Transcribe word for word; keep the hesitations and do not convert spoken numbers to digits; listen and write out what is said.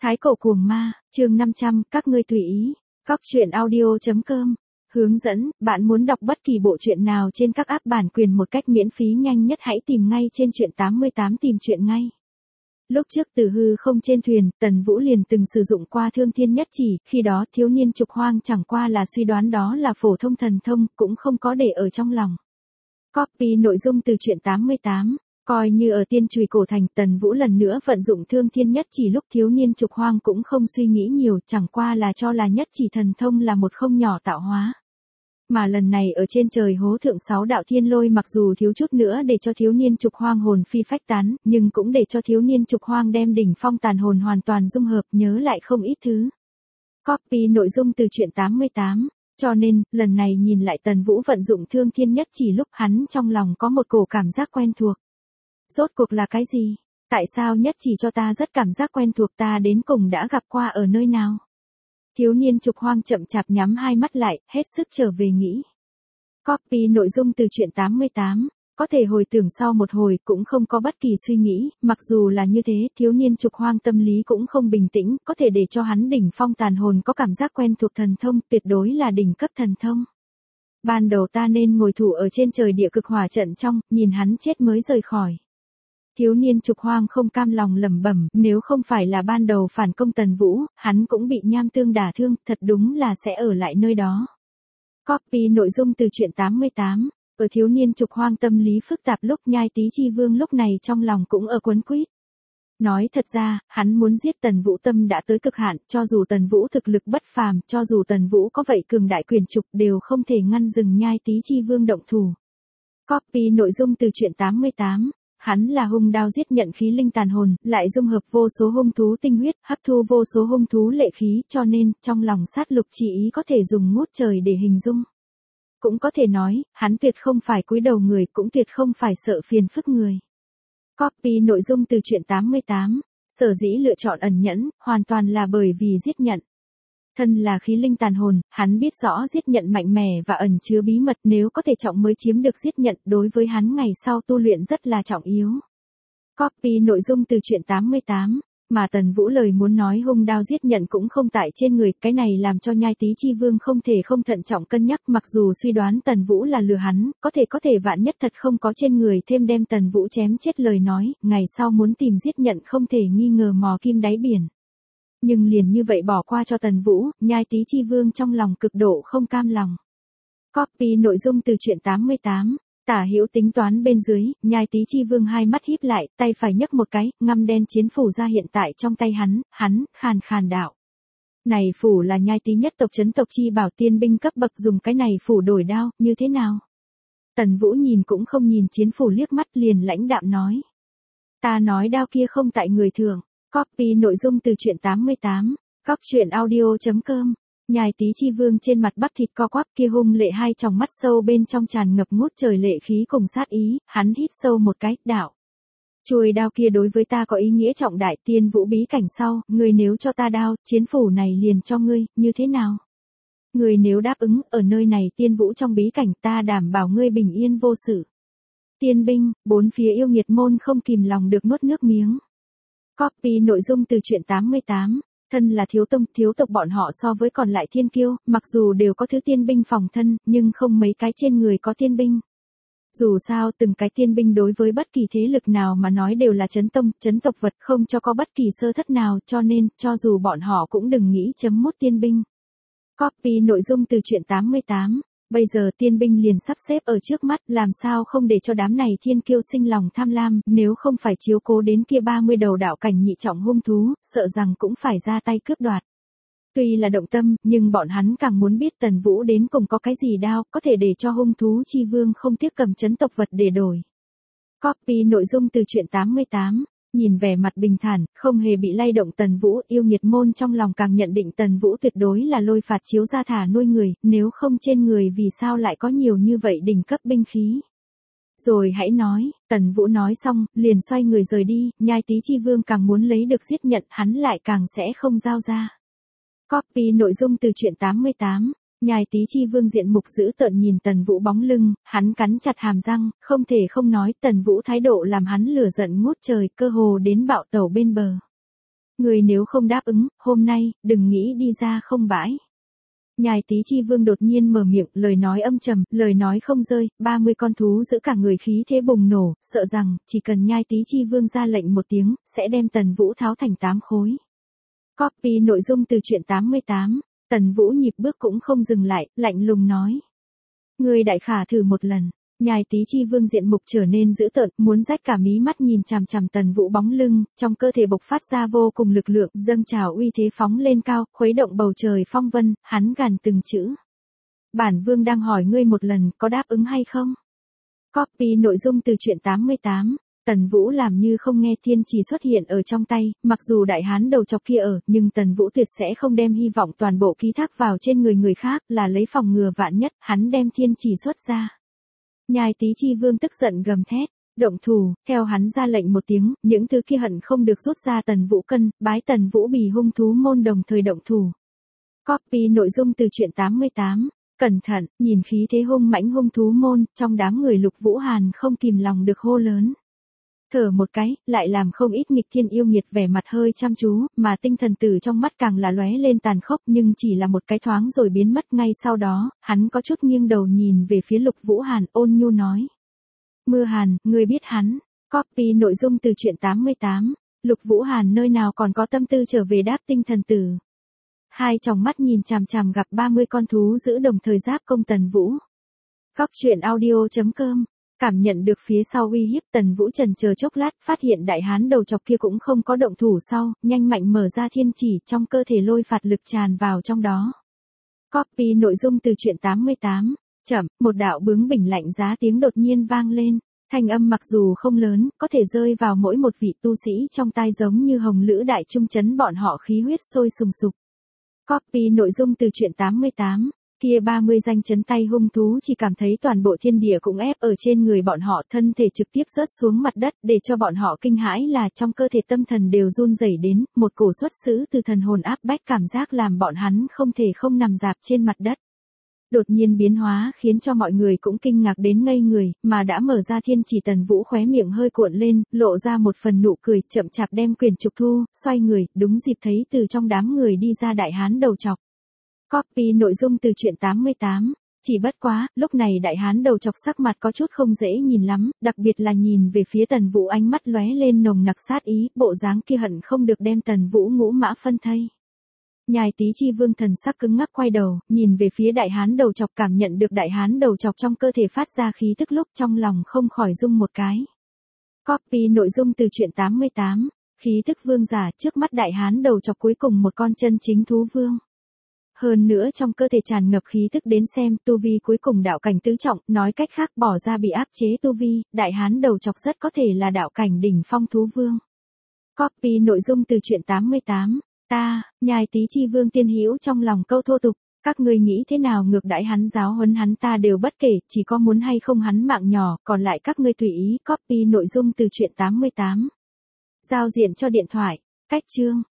Thái cổ cuồng ma, chương năm trăm, các ngươi tùy ý. Góc truyện audio.com. Hướng dẫn, bạn muốn đọc bất kỳ bộ truyện nào trên các app bản quyền một cách miễn phí nhanh nhất hãy tìm ngay trên truyện tám mươi tám tìm truyện ngay. Lúc trước từ hư không trên thuyền, Tần Vũ liền từng sử dụng qua thương thiên nhất chỉ, khi đó thiếu niên trục hoang chẳng qua là suy đoán đó là phổ thông thần thông, cũng không có để ở trong lòng. Copy nội dung từ truyện tám mươi tám. Coi như ở tiên chùy cổ thành, Tần Vũ lần nữa vận dụng thương thiên nhất chỉ lúc thiếu niên trục hoang cũng không suy nghĩ nhiều, chẳng qua là cho là nhất chỉ thần thông là một không nhỏ tạo hóa. Mà lần này ở trên trời hố thượng sáu đạo thiên lôi mặc dù thiếu chút nữa để cho thiếu niên trục hoang hồn phi phách tán, nhưng cũng để cho thiếu niên trục hoang đem đỉnh phong tàn hồn hoàn toàn dung hợp, nhớ lại không ít thứ. Copy nội dung từ truyện tám mươi tám. Cho nên, lần này nhìn lại Tần Vũ vận dụng thương thiên nhất chỉ lúc hắn trong lòng có một cổ cảm giác quen thuộc. Rốt cuộc là cái gì? Tại sao nhất chỉ cho ta rất cảm giác quen thuộc, ta đến cùng đã gặp qua ở nơi nào? Thiếu niên trục hoang chậm chạp nhắm hai mắt lại, hết sức trở về nghĩ. Copy nội dung từ truyện tám mươi tám. Có thể hồi tưởng sau một hồi cũng không có bất kỳ suy nghĩ, mặc dù là như thế, thiếu niên trục hoang tâm lý cũng không bình tĩnh, có thể để cho hắn đỉnh phong tàn hồn có cảm giác quen thuộc thần thông, tuyệt đối là đỉnh cấp thần thông. Ban đầu ta nên ngồi thủ ở trên trời địa cực hỏa trận trong, nhìn hắn chết mới rời khỏi. Thiếu niên trục hoang không cam lòng lẩm bẩm, nếu không phải là ban đầu phản công Tần Vũ, hắn cũng bị nham tương đả thương, thật đúng là sẽ ở lại nơi đó. Copy nội dung từ truyện tám mươi tám. Ở thiếu niên trục hoang tâm lý phức tạp lúc Nhai Tý Chi Vương lúc này trong lòng cũng ở quấn quýt. Nói thật ra, hắn muốn giết Tần Vũ tâm đã tới cực hạn, cho dù Tần Vũ thực lực bất phàm, cho dù Tần Vũ có vậy cường đại quyền trục đều không thể ngăn dừng Nhai Tý Chi Vương động thủ. Copy nội dung từ truyện tám mươi tám. Hắn là hung đao giết nhận khí linh tàn hồn, lại dung hợp vô số hung thú tinh huyết, hấp thu vô số hung thú lệ khí, cho nên, trong lòng sát lục chỉ ý có thể dùng ngút trời để hình dung. Cũng có thể nói, hắn tuyệt không phải cúi đầu người, cũng tuyệt không phải sợ phiền phức người. Copy nội dung từ truyện tám mươi tám. Sở dĩ lựa chọn ẩn nhẫn, hoàn toàn là bởi vì giết nhận. Thân là khí linh tàn hồn, hắn biết rõ giết nhận mạnh mẽ và ẩn chứa bí mật, nếu có thể trọng mới chiếm được giết nhận, đối với hắn ngày sau tu luyện rất là trọng yếu. Copy nội dung từ truyện tám mươi tám. Mà Tần Vũ lời muốn nói hung đao giết nhận cũng không tại trên người, cái này làm cho Nhai Tý Chi Vương không thể không thận trọng cân nhắc, mặc dù suy đoán Tần Vũ là lừa hắn, có thể có thể vạn nhất thật không có trên người thêm đem Tần Vũ chém chết lời nói, ngày sau muốn tìm giết nhận không thể nghi ngờ mò kim đáy biển. Nhưng liền như vậy bỏ qua cho Tần Vũ, Nhai Tý Chi Vương trong lòng cực độ không cam lòng. Copy nội dung từ truyện tám mươi tám. Tả hữu tính toán bên dưới, Nhai Tý Chi Vương hai mắt híp lại, tay phải nhấc một cái, ngăm đen chiến phủ ra hiện tại trong tay hắn, hắn, khàn khàn đạo. Này phủ là Nhai Tý nhất tộc trấn tộc chi bảo tiên binh cấp bậc, dùng cái này phủ đổi đao, như thế nào? Tần Vũ nhìn cũng không nhìn chiến phủ liếc mắt liền lãnh đạm nói. Ta nói đao kia không tại người thường. Copy nội dung từ truyện tám mươi tám. Góc truyện audio.com. Nhai Tý Chi Vương trên mặt bắp thịt co quắp kia hung lệ hai tròng mắt sâu bên trong tràn ngập ngút trời lệ khí cùng sát ý, hắn hít sâu một cái, đạo. Chuôi đao kia đối với ta có ý nghĩa trọng đại, tiên vũ bí cảnh sau, ngươi nếu cho ta đao, chiến phủ này liền cho ngươi, như thế nào? Ngươi nếu đáp ứng, ở nơi này tiên vũ trong bí cảnh ta đảm bảo ngươi bình yên vô sự. Tiên binh, bốn phía yêu nghiệt môn không kìm lòng được nuốt nước miếng. Copy nội dung từ truyện tám mươi tám. Thân là thiếu tông, thiếu tộc bọn họ so với còn lại thiên kiêu, mặc dù đều có thứ tiên binh phòng thân, nhưng không mấy cái trên người có tiên binh. Dù sao từng cái tiên binh đối với bất kỳ thế lực nào mà nói đều là chấn tông, chấn tộc vật, không cho có bất kỳ sơ thất nào, cho nên, cho dù bọn họ cũng đừng nghĩ chấm mốt tiên binh. Copy nội dung từ truyện tám mươi tám. Bây giờ tiên binh liền sắp xếp ở trước mắt, làm sao không để cho đám này thiên kiêu sinh lòng tham lam, nếu không phải chiếu cố đến kia ba mươi đầu đạo cảnh nhị trọng hung thú, sợ rằng cũng phải ra tay cướp đoạt. Tuy là động tâm, nhưng bọn hắn càng muốn biết Tần Vũ đến cùng có cái gì đao, có thể để cho hung thú chi vương không tiếc cầm trấn tộc vật để đổi. Copy nội dung từ truyện tám mươi tám. Nhìn vẻ mặt bình thản, không hề bị lay động Tần Vũ, yêu nghiệt môn trong lòng càng nhận định Tần Vũ tuyệt đối là lôi phạt chiếu ra thả nuôi người, nếu không trên người vì sao lại có nhiều như vậy đỉnh cấp binh khí. Rồi hãy nói, Tần Vũ nói xong, liền xoay người rời đi, Nhai Tý Chi Vương càng muốn lấy được giết nhận, hắn lại càng sẽ không giao ra. Copy nội dung từ truyện tám mươi tám. Nhai Tý Chi Vương diện mục dữ tợn nhìn Tần Vũ bóng lưng, hắn cắn chặt hàm răng, không thể không nói, Tần Vũ thái độ làm hắn lửa giận ngút trời, cơ hồ đến bạo tẩu bên bờ. Người nếu không đáp ứng, hôm nay, đừng nghĩ đi ra không bãi. Nhài Tý Chi Vương đột nhiên mở miệng, lời nói âm trầm, lời nói không rơi, ba mươi con thú giữ cả người khí thế bùng nổ, sợ rằng, chỉ cần Nhai Tý Chi Vương ra lệnh một tiếng, sẽ đem Tần Vũ tháo thành tám khối. Copy nội dung từ truyện tám mươi tám, Tần Vũ nhịp bước cũng không dừng lại, lạnh lùng nói. Người đại khả thử một lần. Nhài Tý Chi Vương diện mục trở nên dữ tợn, muốn rách cả mí mắt nhìn chằm chằm Tần Vũ bóng lưng, trong cơ thể bộc phát ra vô cùng lực lượng, dâng trào uy thế phóng lên cao, khuấy động bầu trời phong vân, hắn gằn từng chữ. Bản vương đang hỏi ngươi một lần, có đáp ứng hay không? Copy nội dung từ truyện tám mươi tám, Tần Vũ làm như không nghe, thiên chỉ xuất hiện ở trong tay, mặc dù đại hán đầu chọc kia ở, nhưng Tần Vũ tuyệt sẽ không đem hy vọng toàn bộ ký thác vào trên người người khác, là lấy phòng ngừa vạn nhất, hắn đem thiên chỉ xuất ra. Nhai Tý Chi Vương tức giận gầm thét, động thủ, theo hắn ra lệnh một tiếng, những thứ kia hận không được rút ra Tần Vũ cân, bái Tần Vũ bì hung thú môn đồng thời động thủ. Copy nội dung từ truyện tám mươi tám, cẩn thận, nhìn khí thế hung mãnh hung thú môn, trong đám người Lục Vũ Hàn không kìm lòng được hô lớn. Thở một cái, lại làm không ít nghịch thiên yêu nghiệt vẻ mặt hơi chăm chú, mà tinh thần tử trong mắt càng là lóe lên tàn khốc, nhưng chỉ là một cái thoáng rồi biến mất. Ngay sau đó, hắn có chút nghiêng đầu nhìn về phía Lục Vũ Hàn, ôn nhu nói. Mưa Hàn, ngươi biết hắn. Copy nội dung từ truyện tám mươi tám, Lục Vũ Hàn nơi nào còn có tâm tư trở về đáp tinh thần tử. Hai tròng mắt nhìn chằm chằm gặp ba mươi con thú giữ đồng thời giáp công Tần Vũ. Góc truyện audio chấm com. Cảm nhận được phía sau uy hiếp, Tần Vũ trần chờ chốc lát, phát hiện đại hán đầu chọc kia cũng không có động thủ sau, nhanh mạnh mở ra thiên chỉ, trong cơ thể lôi phạt lực tràn vào trong đó. Copy nội dung từ truyện tám mươi tám, chậm, một đạo bướng bỉnh lạnh giá tiếng đột nhiên vang lên, thanh âm mặc dù không lớn, có thể rơi vào mỗi một vị tu sĩ trong tai giống như hồng lữ đại trung chấn bọn họ khí huyết sôi sùng sục. Copy nội dung từ truyện tám mươi tám. Kia ba mươi danh chấn tay hung thú chỉ cảm thấy toàn bộ thiên địa cũng ép ở trên người bọn họ, thân thể trực tiếp rớt xuống mặt đất, để cho bọn họ kinh hãi là trong cơ thể tâm thần đều run rẩy đến, một cổ xuất xứ từ thần hồn áp bách cảm giác làm bọn hắn không thể không nằm dạp trên mặt đất. Đột nhiên biến hóa khiến cho mọi người cũng kinh ngạc đến ngây người, mà đã mở ra thiên chỉ Tần Vũ khóe miệng hơi cuộn lên, lộ ra một phần nụ cười, chậm chạp đem quyền trục thu, xoay người, đúng dịp thấy từ trong đám người đi ra đại hán đầu chọc. Copy nội dung từ truyện tám mươi tám, chỉ bất quá, lúc này đại hán đầu chọc sắc mặt có chút không dễ nhìn lắm, đặc biệt là nhìn về phía Tần Vũ ánh mắt lóe lên nồng nặc sát ý, bộ dáng kia hận không được đem Tần Vũ ngũ mã phân thây. Nhài Tý Chi Vương thần sắc cứng ngắc quay đầu, nhìn về phía đại hán đầu chọc, cảm nhận được đại hán đầu chọc trong cơ thể phát ra khí tức lúc trong lòng không khỏi rung một cái. Copy nội dung từ truyện tám mươi tám, khí tức vương giả trước mắt đại hán đầu chọc cuối cùng một con chân chính thú vương. Hơn nữa trong cơ thể tràn ngập khí tức đến xem, tu vi cuối cùng đạo cảnh tứ trọng, nói cách khác bỏ ra bị áp chế tu vi, đại hán đầu chọc rất có thể là đạo cảnh đỉnh phong thú vương. Copy nội dung từ truyện tám mươi tám, ta, Nhai Tý Chi Vương tiên hữu trong lòng câu thô tục, các ngươi nghĩ thế nào ngược đãi hắn, giáo huấn hắn ta đều bất kể, chỉ có muốn hay không hắn mạng nhỏ, còn lại các ngươi tùy ý. Copy nội dung từ truyện tám mươi tám. Giao diện cho điện thoại, cách chương.